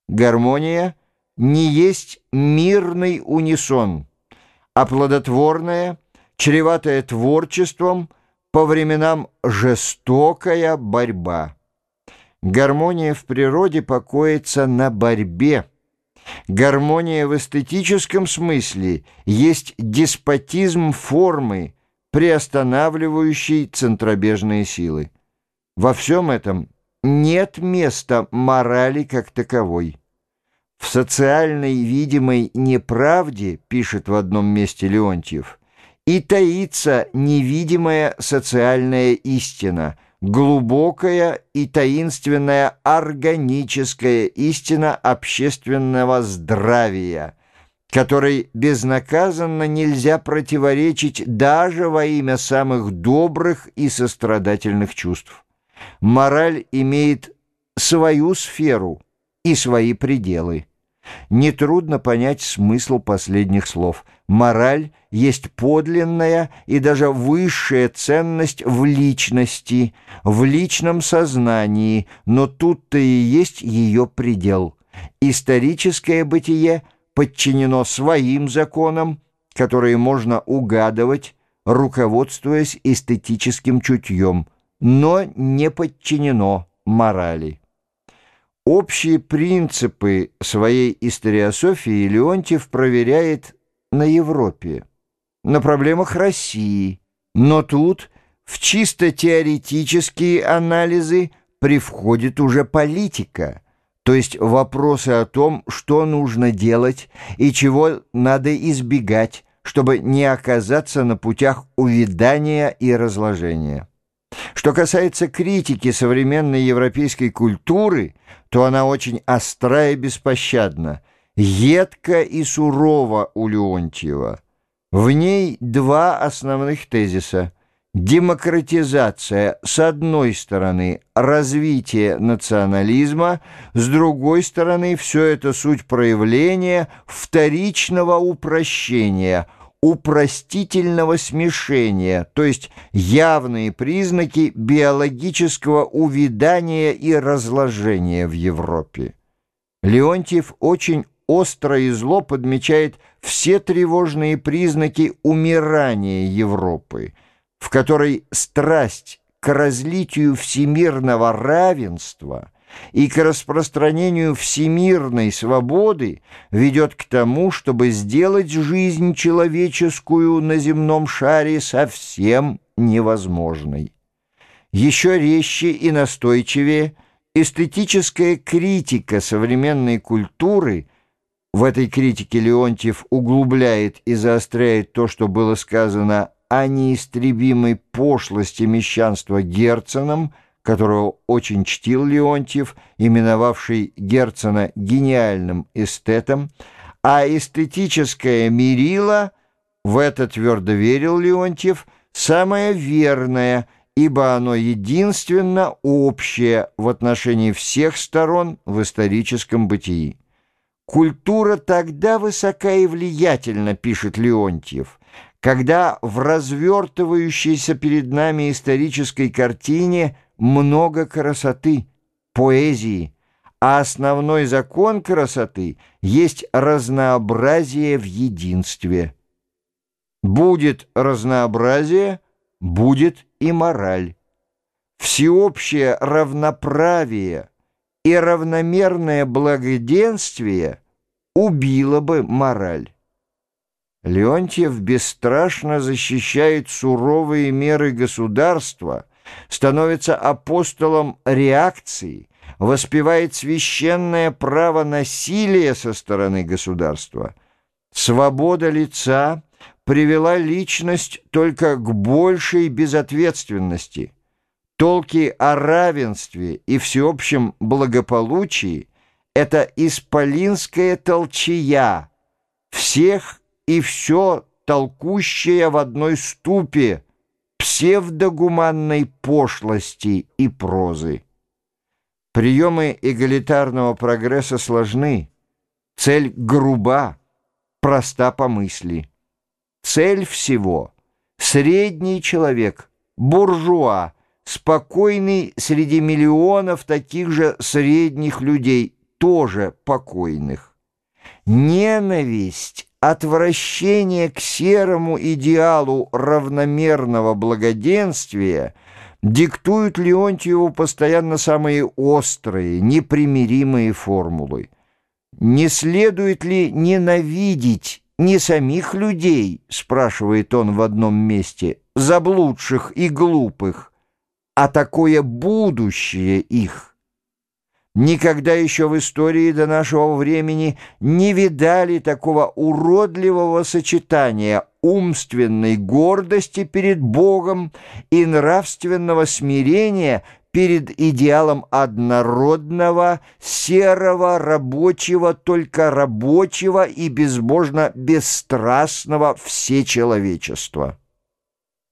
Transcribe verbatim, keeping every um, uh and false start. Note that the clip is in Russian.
Гармония не есть мирный унисон, а плодотворная, чреватая творчеством, по временам жестокая борьба. Гармония в природе покоится на борьбе. Гармония в эстетическом смысле есть деспотизм формы, приостанавливающий центробежные силы. Во всем этом нет места морали как таковой. В социальной видимой неправде, пишет в одном месте Леонтьев, и таится невидимая социальная истина, глубокая и таинственная органическая истина общественного здравия, которой безнаказанно нельзя противоречить даже во имя самых добрых и сострадательных чувств. Мораль имеет свою сферу и свои пределы. Нетрудно понять смысл последних слов. Мораль есть подлинная и даже высшая ценность в личности, в личном сознании, но тут-то и есть ее предел. Историческое бытие подчинено своим законам, которые можно угадывать, руководствуясь эстетическим чутьем, но не подчинено морали. Общие принципы своей историософии Леонтьев проверяет на Европе, на проблемах России, но тут в чисто теоретические анализы привходит уже политика, то есть вопросы о том, что нужно делать и чего надо избегать, чтобы не оказаться на путях увядания и разложения. Что касается критики современной европейской культуры, то она очень остра и беспощадна, едка и сурова у Леонтьева. В ней два основных тезиса. Демократизация, с одной стороны, развитие национализма, с другой стороны, все это суть проявления вторичного упрощения, упростительного смешения, то есть явные признаки биологического увядания и разложения в Европе. Леонтьев очень остро и зло подмечает все тревожные признаки умирания Европы, в которой страсть к разлитию всемирного равенства и к распространению всемирной свободы ведет к тому, чтобы сделать жизнь человеческую на земном шаре совсем невозможной. Еще резче и настойчивее эстетическая критика современной культуры. В этой критике Леонтьев углубляет и заостряет то, что было сказано о неистребимой пошлости мещанства Герценом, которого очень чтил Леонтьев, именовавший Герцена гениальным эстетом, а эстетическое мерило, в это твердо верил Леонтьев, самое верное, ибо оно единственно общее в отношении всех сторон в историческом бытии. Культура тогда высока и влиятельна, пишет Леонтьев, когда в развертывающейся перед нами исторической картине много красоты, поэзии, а основной закон красоты есть разнообразие в единстве. Будет разнообразие, будет и мораль. Всеобщее равноправие и равномерное благоденствие убило бы мораль. Леонтьев бесстрашно защищает суровые меры государства, становится апостолом реакции, воспевает священное право насилия со стороны государства. Свобода лица привела личность только к большей безответственности. Толки о равенстве и всеобщем благополучии – это исполинская толчая, всех и все толкущая в одной ступе, псевдогуманной пошлости и прозы. Приемы эгалитарного прогресса сложны, цель груба, проста по мысли. Цель всего — средний человек, буржуа, спокойный среди миллионов таких же средних людей, тоже покойных. Ненависть, отвращение к серому идеалу равномерного благоденствия диктуют Леонтьеву постоянно самые острые, непримиримые формулы. «Не следует ли ненавидеть не самих людей, — спрашивает он в одном месте, — заблудших и глупых, а такое будущее их? Никогда еще в истории до нашего времени не видали такого уродливого сочетания умственной гордости перед Богом и нравственного смирения перед идеалом однородного, серого, рабочего, только рабочего и безбожно бесстрастного всечеловечества».